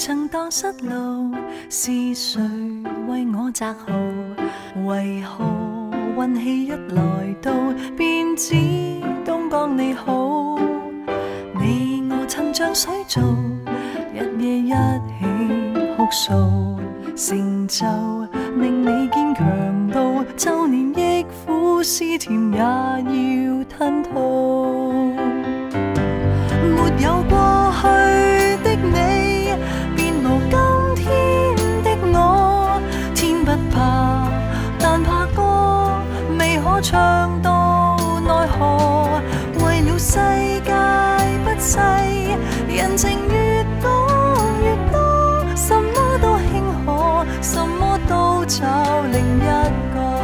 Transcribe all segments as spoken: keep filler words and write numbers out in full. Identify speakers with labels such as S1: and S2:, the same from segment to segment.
S1: 曾蕩失路，是誰為我擇號？為何運氣一來到，便知東江你好？你我曾像水做，日夜一起哭訴，成就令你堅強到，就連憶苦思甜也要吞吐。沒有過去的你，便無今天的我。天不怕，但怕歌未可唱到奈何。為了世界不濟，人情越講越多，什麼都輕可，什麼都找另一個。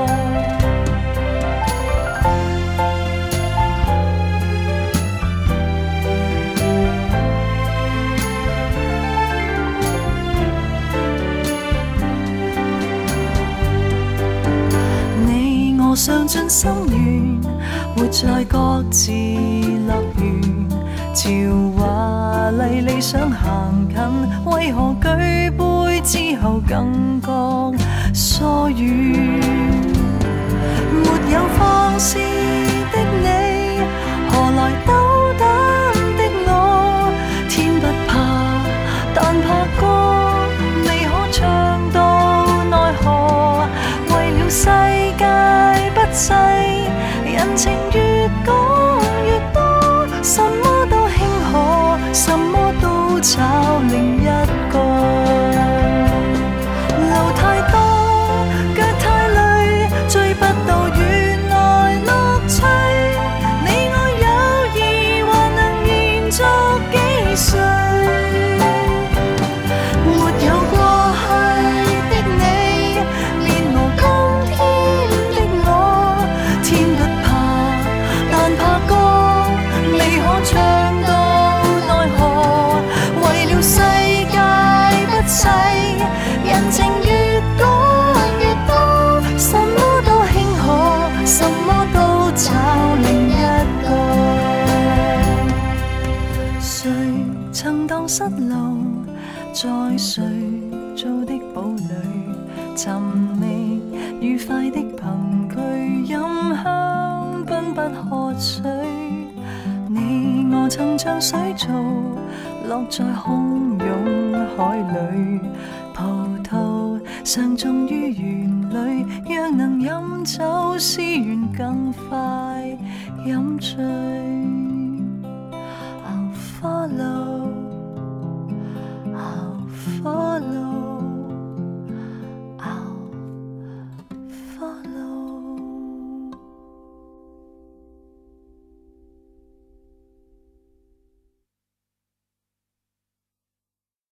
S1: 我上進心願，活在各自樂園，朝華麗理想行近，為何舉杯之後更覺疏遠？沒有放肆的你，何來斗膽的我？天不怕，但怕歌未可唱到奈何。為了世界不濟，人情越講越多，什麼都輕可，什麼都找另一個。路太多，腳太累，追不到原來樂趣。你我友誼還能延續幾歲？沒有過去的你，連無今天的我。天不怕，但怕歌未可唱到奈何。為了世界不濟，人情越講越多，什麼都輕可，什麼都找另一個。誰曾蕩失路，在誰做的堡壘，尋覓愉快的憑據，飲香檳不喝水。你我曾像水做，落在洶湧海裡，葡萄常種於園裡，若能飲酒思源更快飲醉。I'll follow, I'll follow